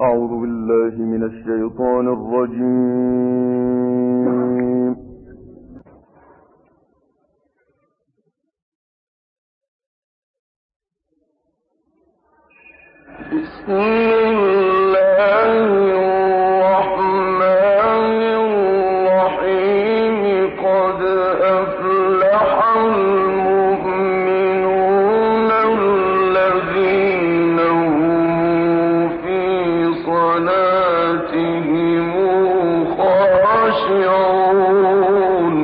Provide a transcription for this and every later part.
أعوذ بالله من الشيطان الرجيم. بسم الله الرحمن الرحيم. قد أفلح المؤمنون الذين هم في صلاتهم خاشعون.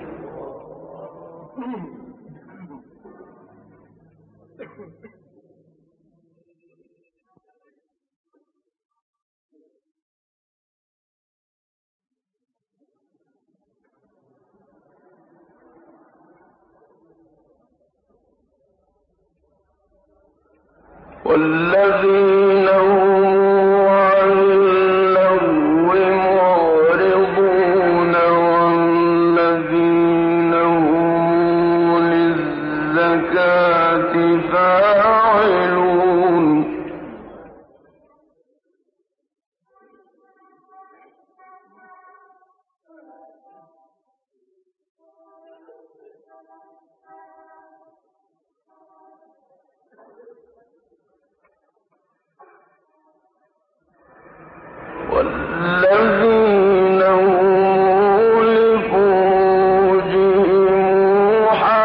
والذين هم عن اللغو معرضون والذين هم للزكاة فاعلون. والذين هم لفروجهم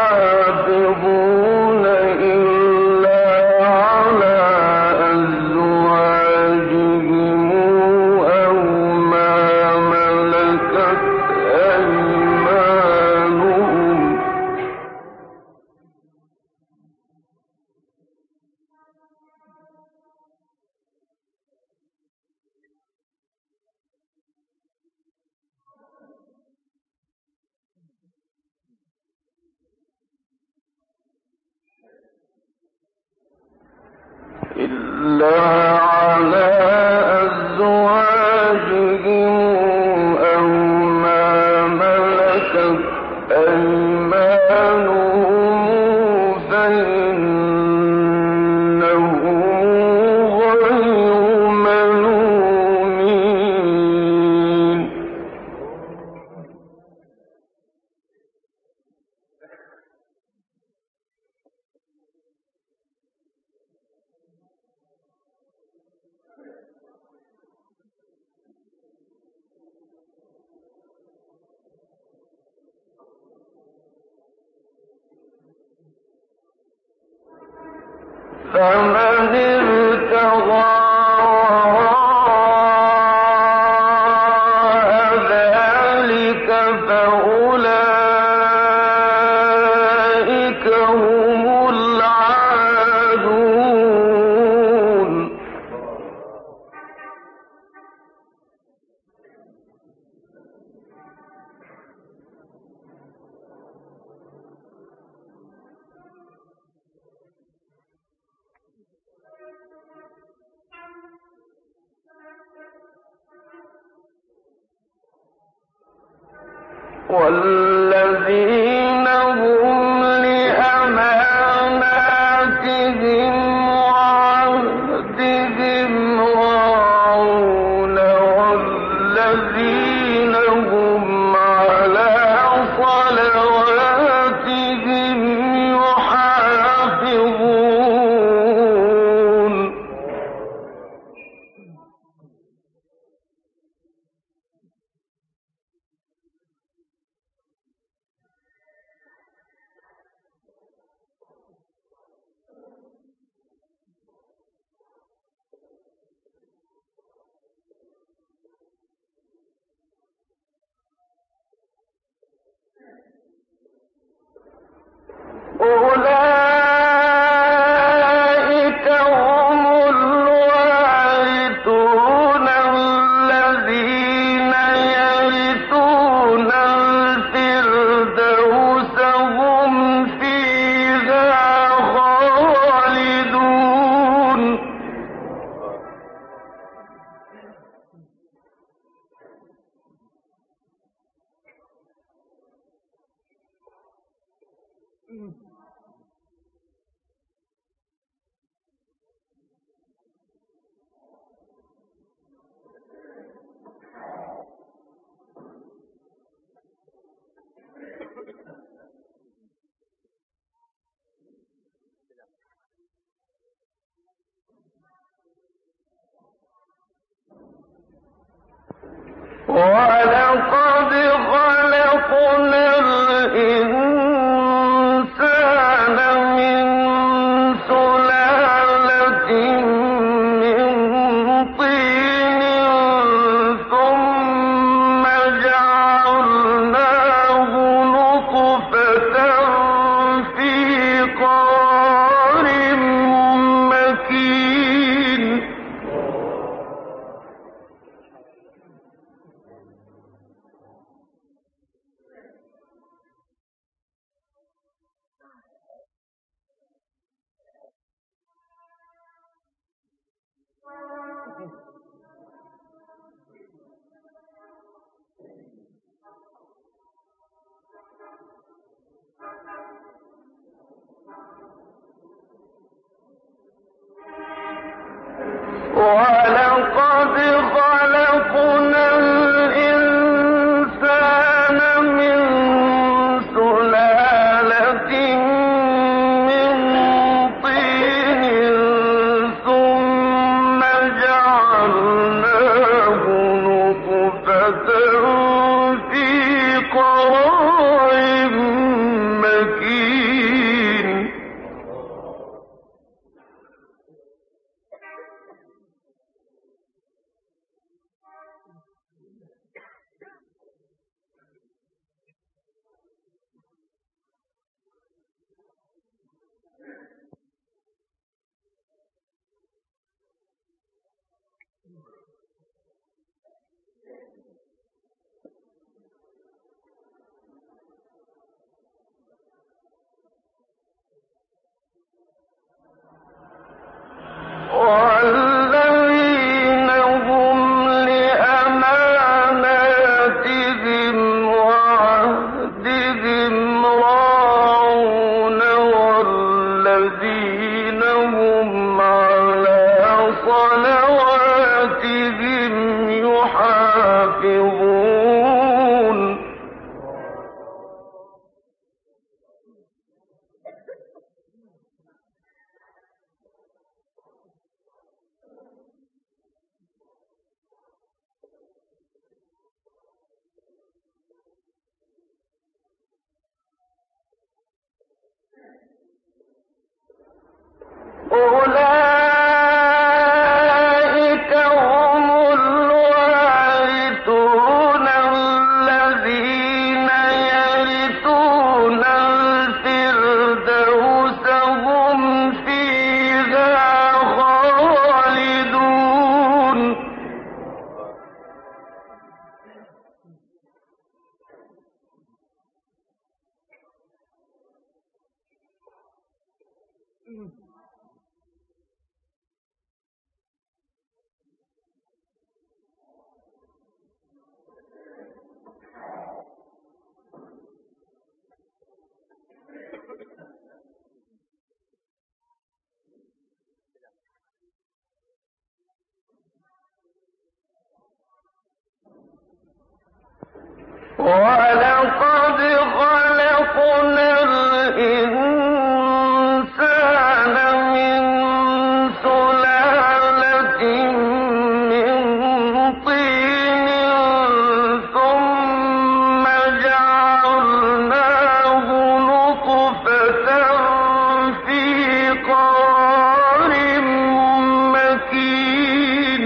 حافظون إلا على أزواجهم أو ما ملكت أيمانهم. إلا على أزواجهم أو ما ملكت أيمانهم فإنهم غير ملومين. فمن ابتغى وراء ذلك فأولئك هم العادون. والذين هم لأماناتهم وعهدهم راعون والذين هم على صلواتهم يحافظون. أولئك هم الوارثون الذين يرثون الفردوس هم فيها خالدون. ولقد خلقنا الإنسان من سلالة من طين ثم جعلناه نطفة في قرار مكين ولقد خلقنا الإنسان من سلالة من طين ثم جعلناه نطفة في قرار مكين والذين هم لأماناتهم وعهدهم راعون والذين هم على صلواتهم يحافظون أولئك هم الوارثون الذين يرثون الفردوس هم فيها خالدون ولقد خلقنا الإنسان من سلالة من طين ثم جعلناه نطفة في قرار مكين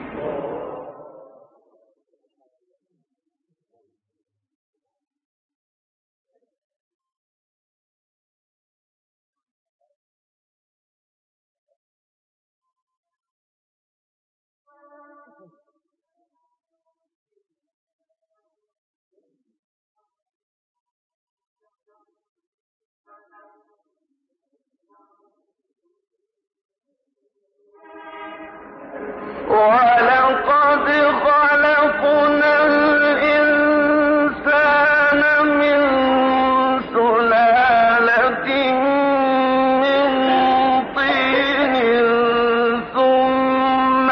ولقد خلقنا الإنسان من سلالة من طين ثم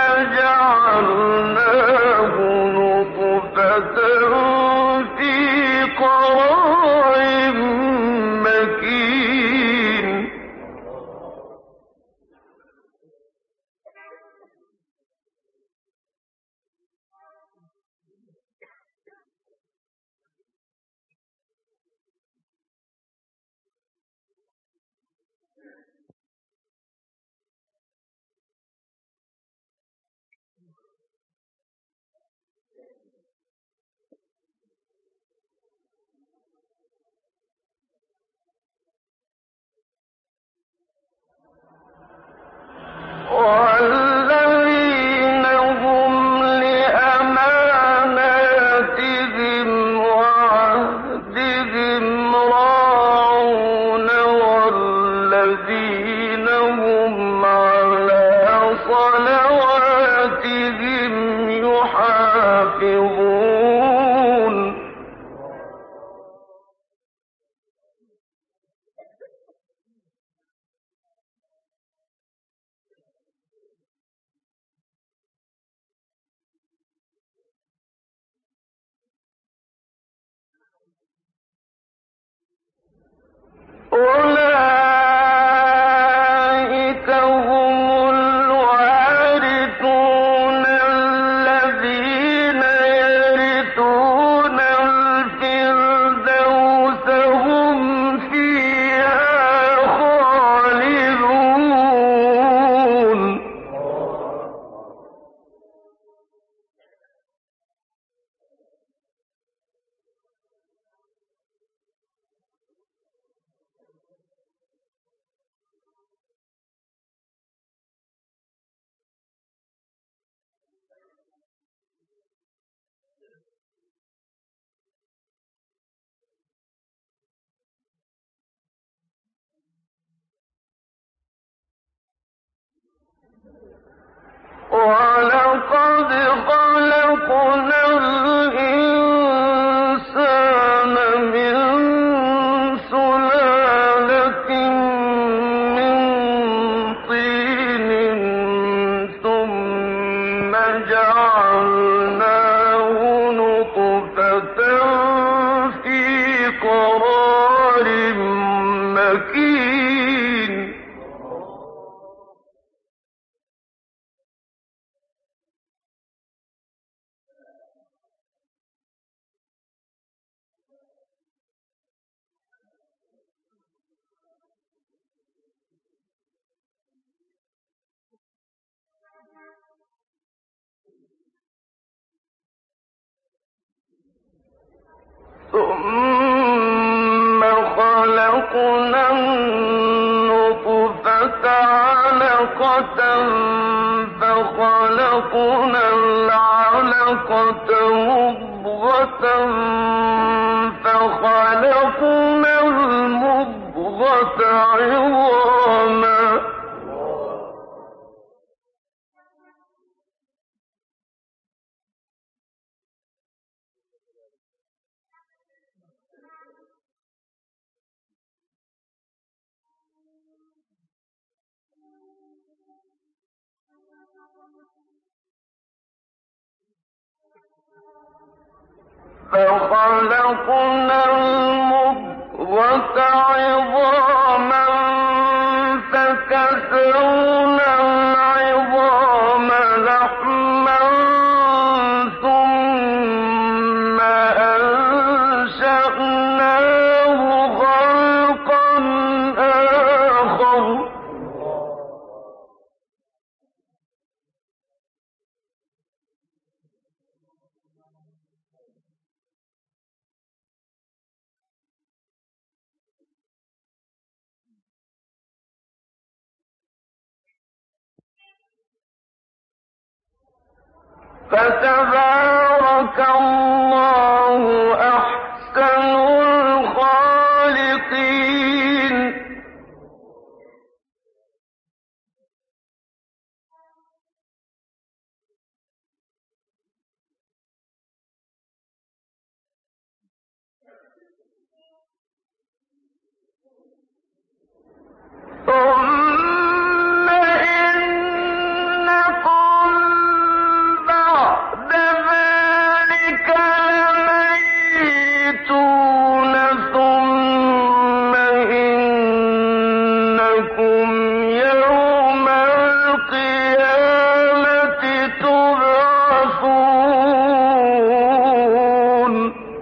جعلناه نطفة في قرار مكين الْإِنسَانَ مِن سُلَالَةٍ مِّن طِينٍ ثُمَّ جَعَلْنَاهُ نُطْفَةً فِي قَرَارٍ مَّكِينٍ ثُمَّ خَلَقْنَا النُّطْفَةَ عَلَقَةً فَخَلَقْنَا الْعَلَقَةَ مُضْغَةً فَخَلَقْنَا الْمُضْغَةَ عِظَامًا فَخَلَقْنَا الْمُضْغَةَ عِظَامًا فَكَسَوْنَا الْعِظَامَ لَحْمًا ثُمَّ أَنشَأْنَاهُ خَلْقًا آخَرَ فَتَبَارَكَ اللَّهُ أَحْسَنُ الْخَالِقِينَ ثُمَّ إِنَّكُم بَعْدَ ذَٰلِكَ لَمَيِّتُونَ ثُمَّ إِنَّكُمْ يَوْمَ الْقِيَامَةِ تُبْعَثُونَ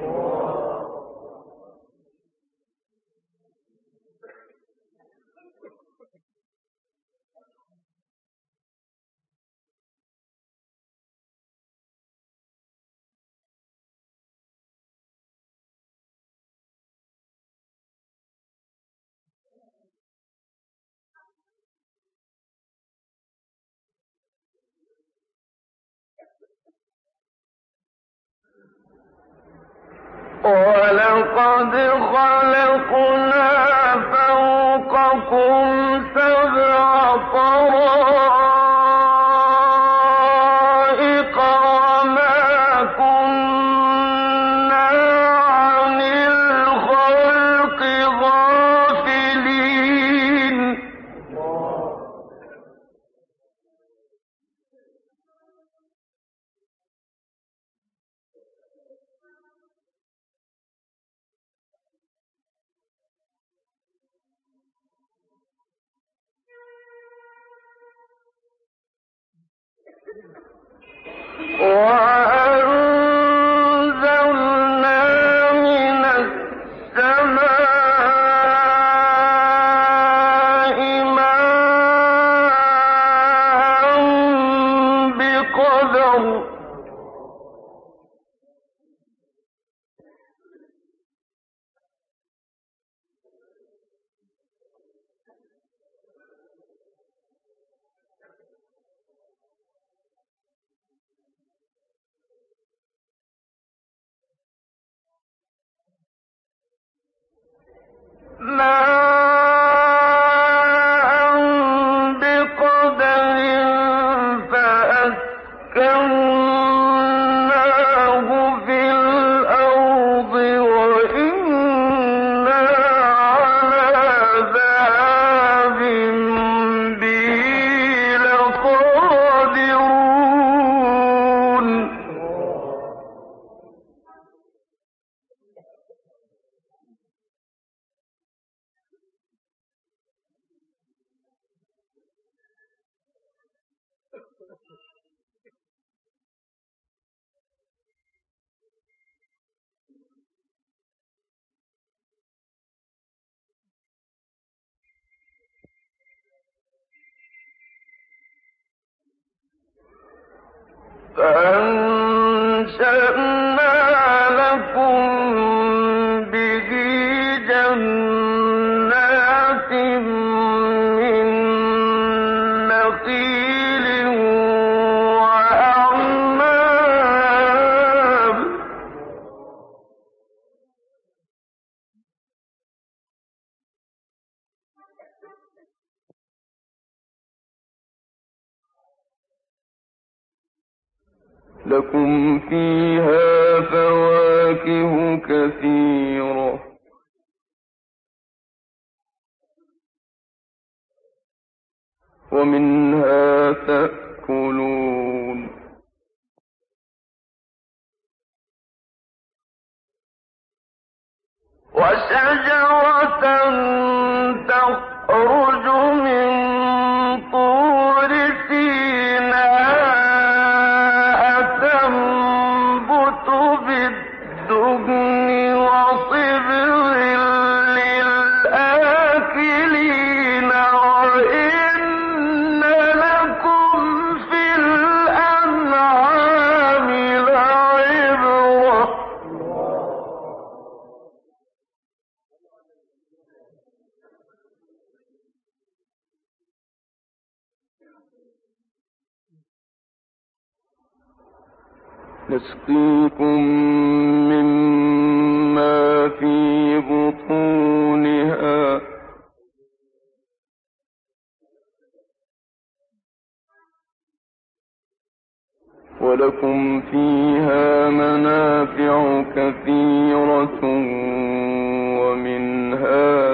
وَلَقَدْ خَلَقْنَا فَوْقَكُمْ سَبْعَ طَرَائِقَ وَمَا كُنَّا عَنِ الْخَلْقِ غَافِلِينَ وَأَنزَلْنَا مِنَ السَّمَاءِ مَاءً بِقَدَرٍ فَأَسْكَنَّا فأنشأنا لكم به جنات من نخيل وأعناب لكم فيها فواكه كثيرة ومنها تأكلون وشجرة تخرج من طور سيناء تنبت بالدهن وصبغ للآكلين وإن لكم في الأنعام لعبرة نسقيكم مما في بطونها ولكم فيها منافع كثيرة ومنها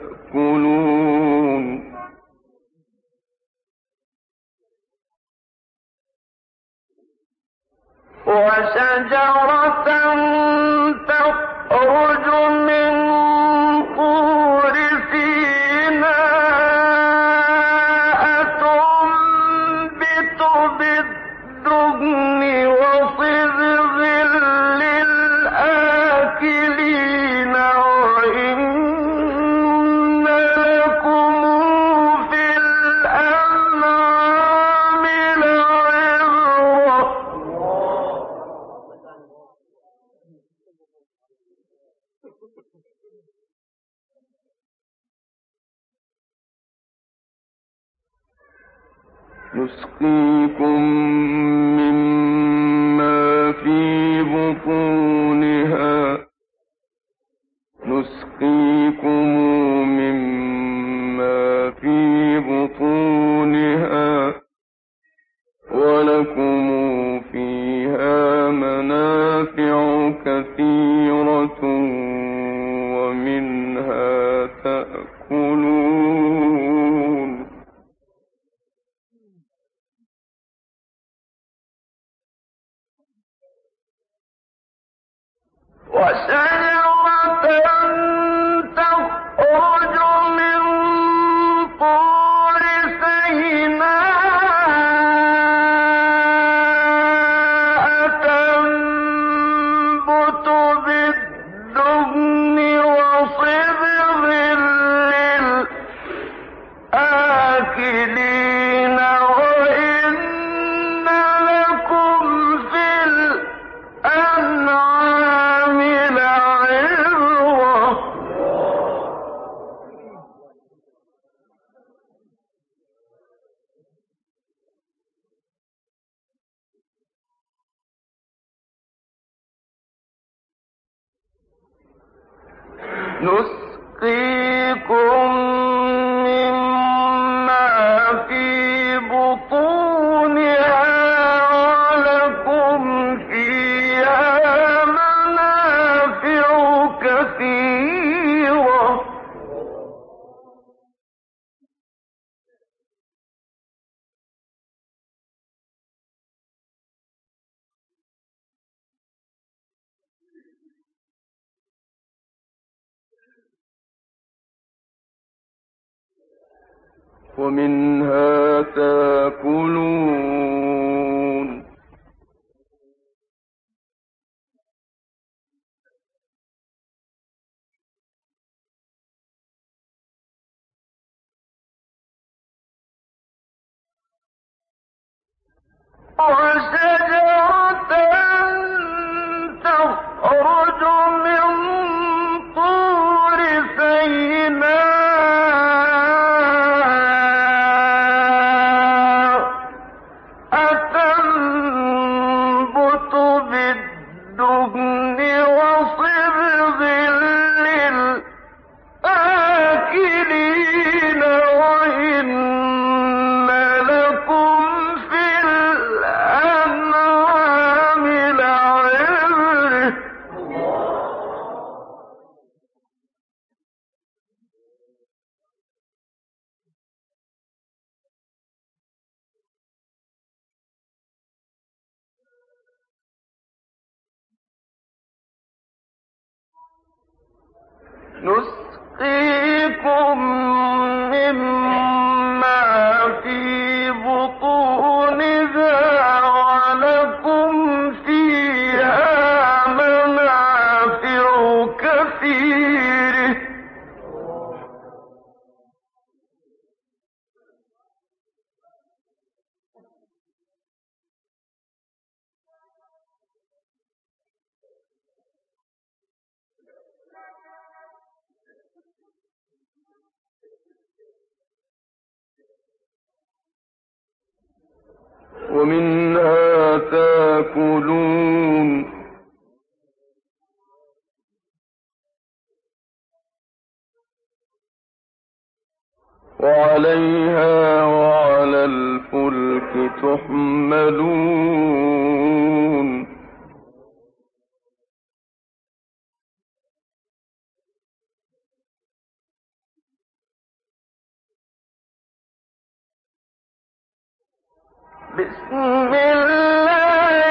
تأكلون وشجرة تخرج من طور سيناء تنبت بالدهن وصبغ للآكلين وإن لكم في الأنعام لعبرة نسقيكم مما في بطونها نسقيكم مما في بطونها ولكم فيها منافع كثيرة ومنها تأكلون وشجرة تخرج من طور سيناء تنبت بالدهن وصبغ للآكلين وإن لكم في الأنعام لعبرة نسقيكم مما في بطونها ولكم فيها منافع كثيرة ومنها تأكلون وشجرة نسقيكم مما في بطونها ولكم فيها منافع كثيرة. ومنها تاكلون وعليها وعلى الفلك تحملون. بسم الله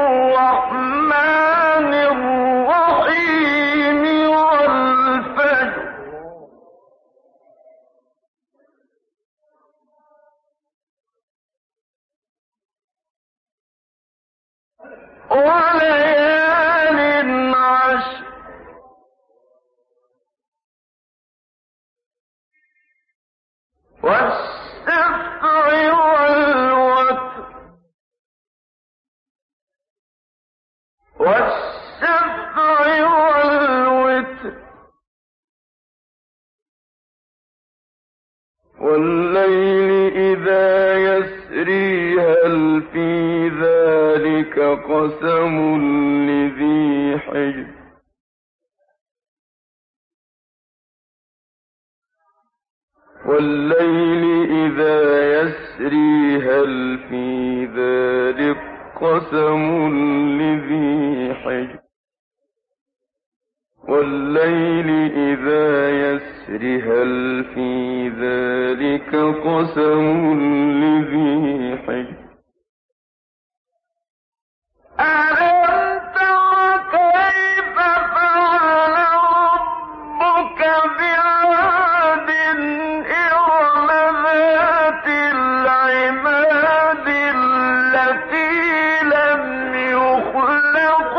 الرحمن الرحيم والفجر وليال عشر والشفع والوتر والليل إذا يسري هل في ذلك قسم لذي حجر والليل إذا يسري هل في ذلك قسم لذي حجر والليل إذا يسري هل في ذلك قسم لذي حجر ألم تر كيف فعل ربك بعاد إرم ذات العماد التي لم يخلق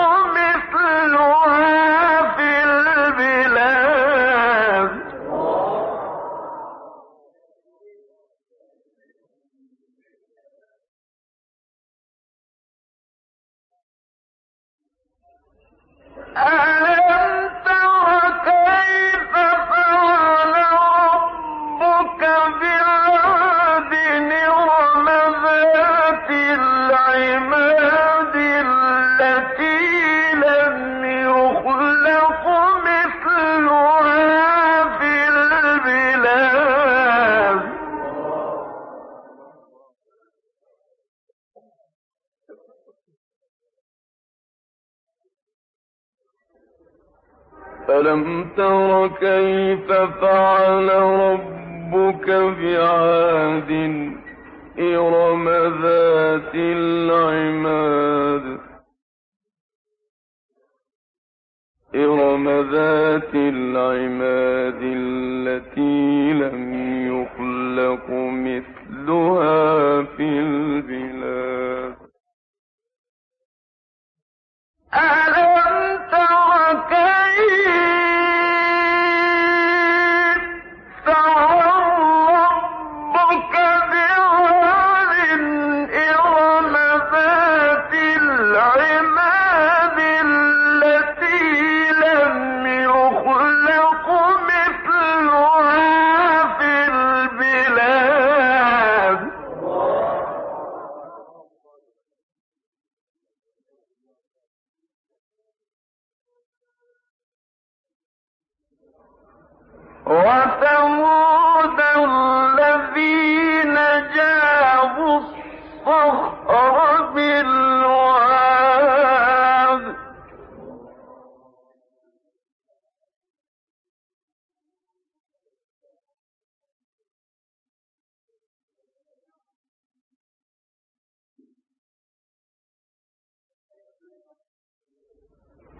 مثلها في البلاد ألم تر كيف فعل ربك بعاد إرم ذات العماد التي لم يخلق مثلها في البلاد ألم تر كيف فعل ربك بعاد إرم ذات العماد التي لم يخلق مثلها في البلاد ألم تر كيف فعل ربك بعاد إرم ذات العماد التي لم يخلق مثلها في البلاد وثمود الذين جابوا الصخر بالواد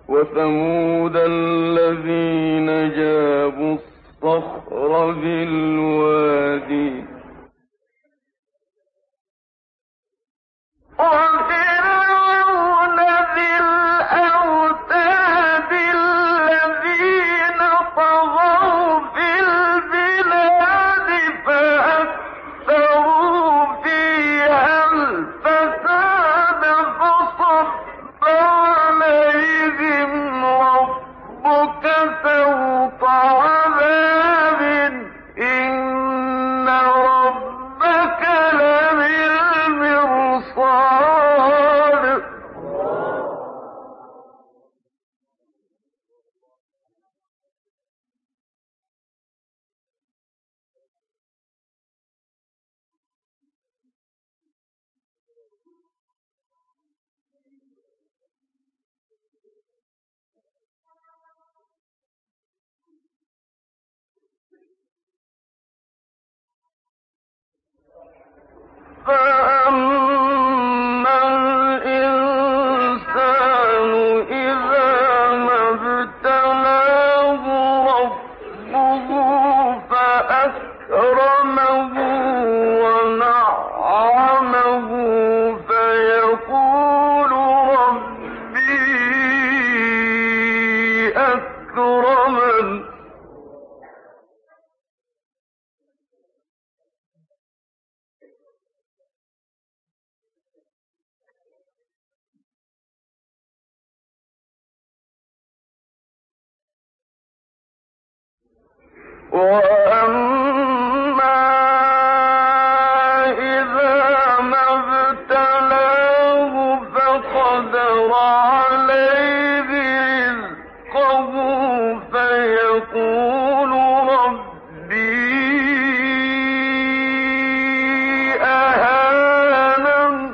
وثمود الذين جابوا الصخر بالوادي وفرعون ذي الأوتاد الذين طغوا في البلاد فأكثروا فيها الفساد فصب عليهم ربك سوط عذاب إن ربك لبالمرصاد فأما الإنسان إذا ما ابتلاه ربه فأكرمه ونعمه فيقول ربي أكرمن وأما إذا ما ابتلاه فقدر عليه رزقه فيقول ربي أهانن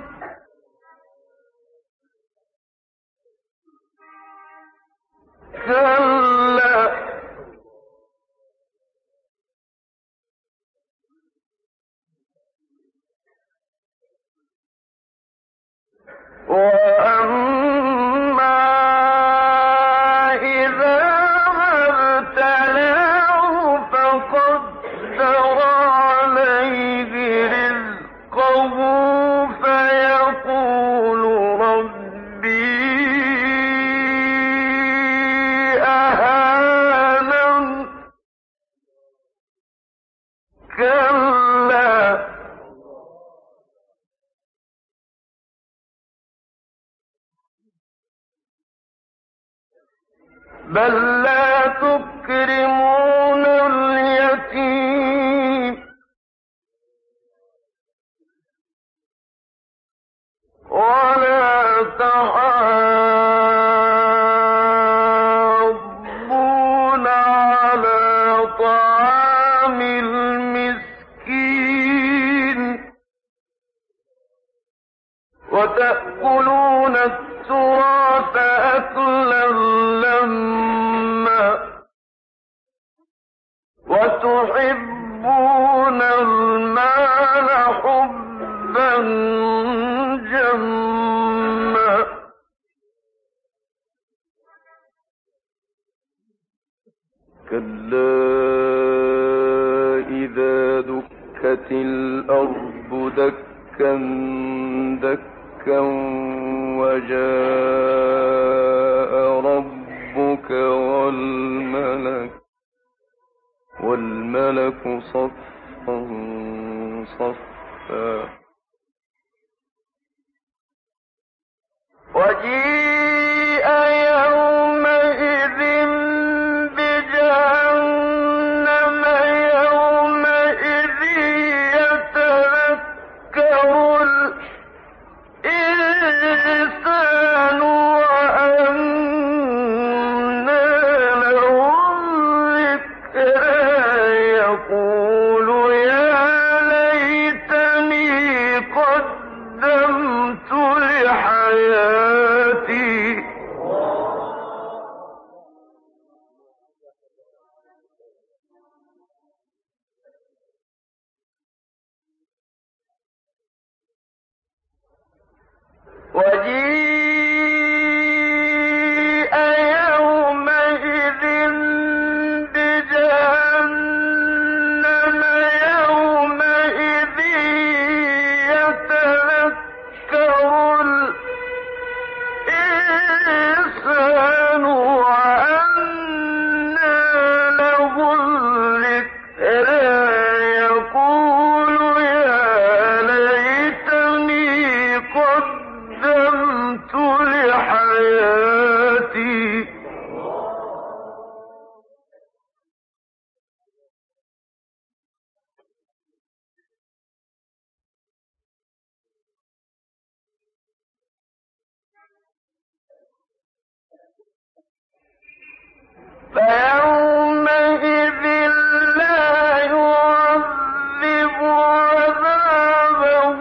كلا وأما إذا ما ابتلاه فقدر عليه رزقه فيقول ربي أهانن كلا بل لا تكرمون اليتيم ولا تحاضون على طعام المسكين وتأكلون التراث أكلا لما وتحبون المال حبا جما كلا إذا دكت الأرض دكا دكا وجاء ربك والملك صفا صفا وجيء يومئذ بجهنم يومئذ يتذكر الإنسان وأنى له الذكرى يقول يا ليتني قدمت لحياتي الإنسان وأنى له الذكرى يقول يا ليتني قدمت لحياتي. فيومئذ لا يعذب عذابه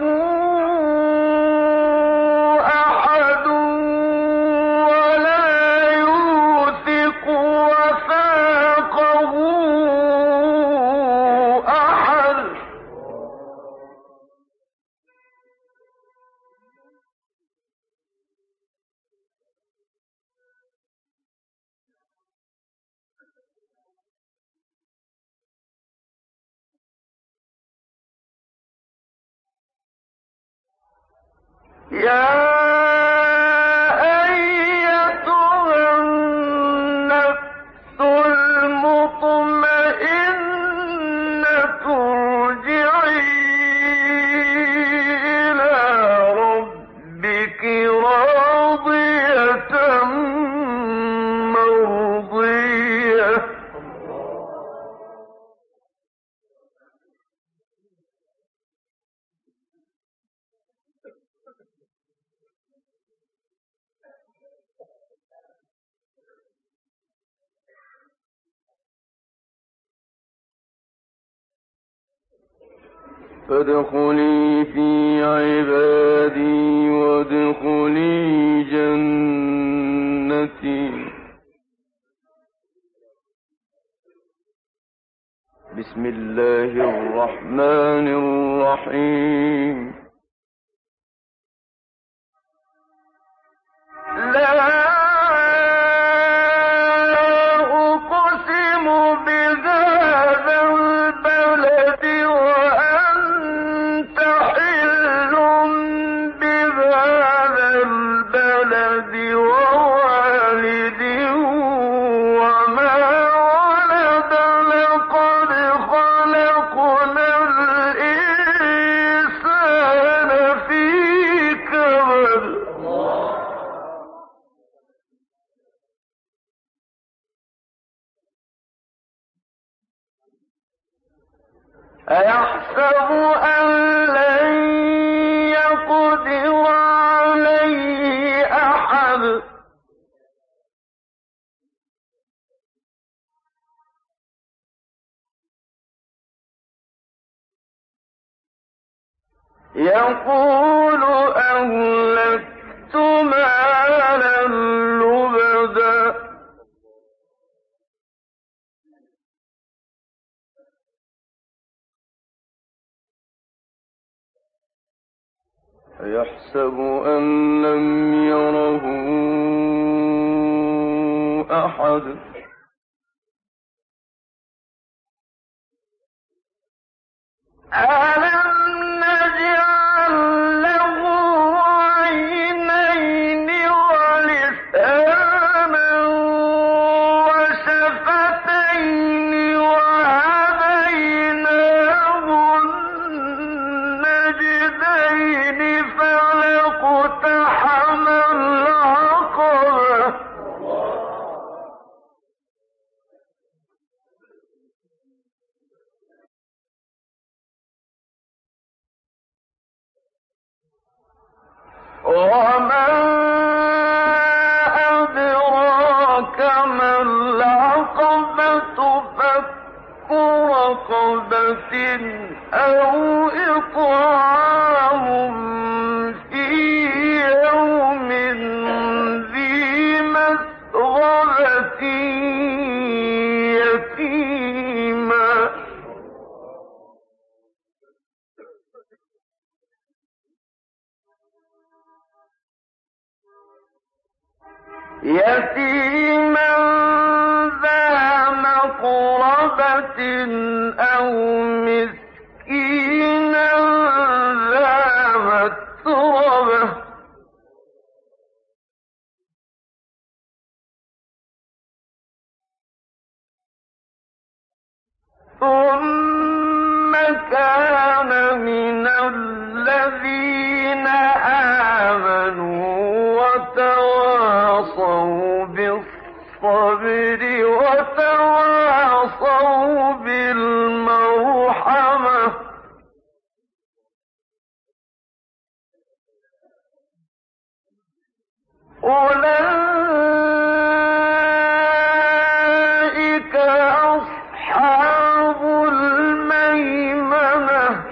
أحد ولا يوثق وثاقه أحد. يا أيتها النفس المطمئنة ارجعي إلى ربك راضية مرضية. فادخلي في عبادي وادخلي جنتي. بسم الله الرحمن الرحيم. لا أقسم بهذا البلد وأنت حل بهذا البلد ووالد وما ولد لقد خلقنا الإنسان في كبد. أيحسب أن لن يقدر عليه أحد. يقول أهلكت مالا لبدا. يحسب أن لم يره أحد. ألم نجعل له عينين ولسانا وشفتين وهديناه النجدين فلاقتحم العقبة. وما أدراك ما العقبة فك رقبة أو إطعام في يوم ذي مسغبة يتيما. يتيما ذا مقربة أو مسكينا ذا متربة. كان من الذين آمنوا وتواصوا بالصبر وتواصوا بالمرحمة أولئك أصحاب الميمنة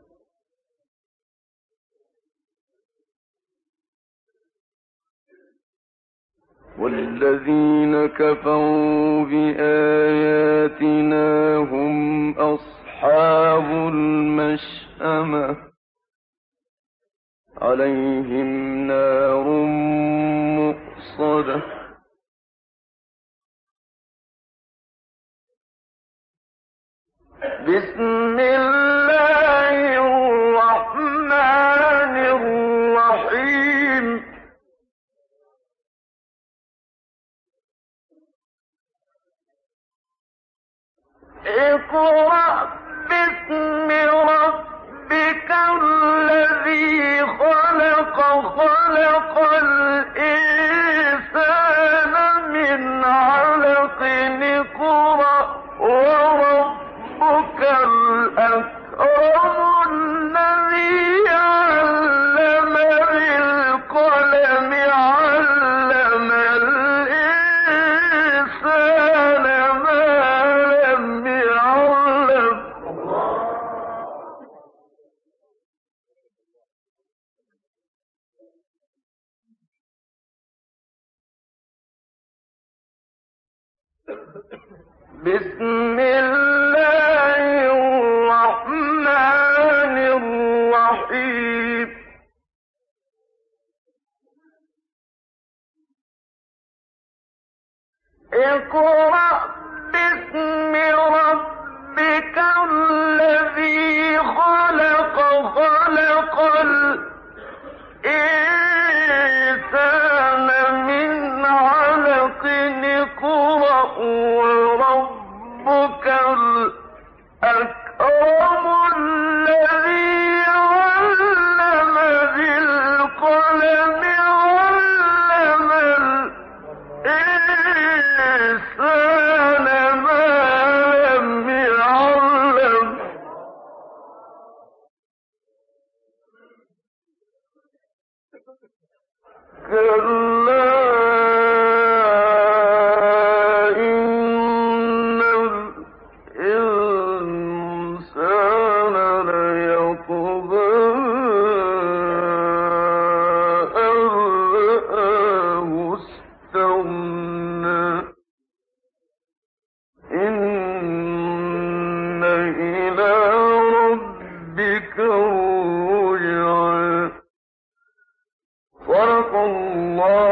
والذين كفروا بآياتنا هم أصحاب المشأمة عليهم نار مؤصدة بسم الله الرحمن الرحيم اقرأ باسم ربك الذي خلق خلق الإنسان من علق اقرأ وربك الأكرم الذي علم بالقلم علم الإنسان ما لم يعلم بسم الله الرحمن الرحيم اقرأ باسم ربك الذي خلق خلق الإنسان من علق اقرأ وربك الأكرم الذي علم بالقلم علم الإنسان ما لم يعلم كلا إن الإنسان ليطغى أن رآه استغنى إن إلى ربك الرجعى صدق الله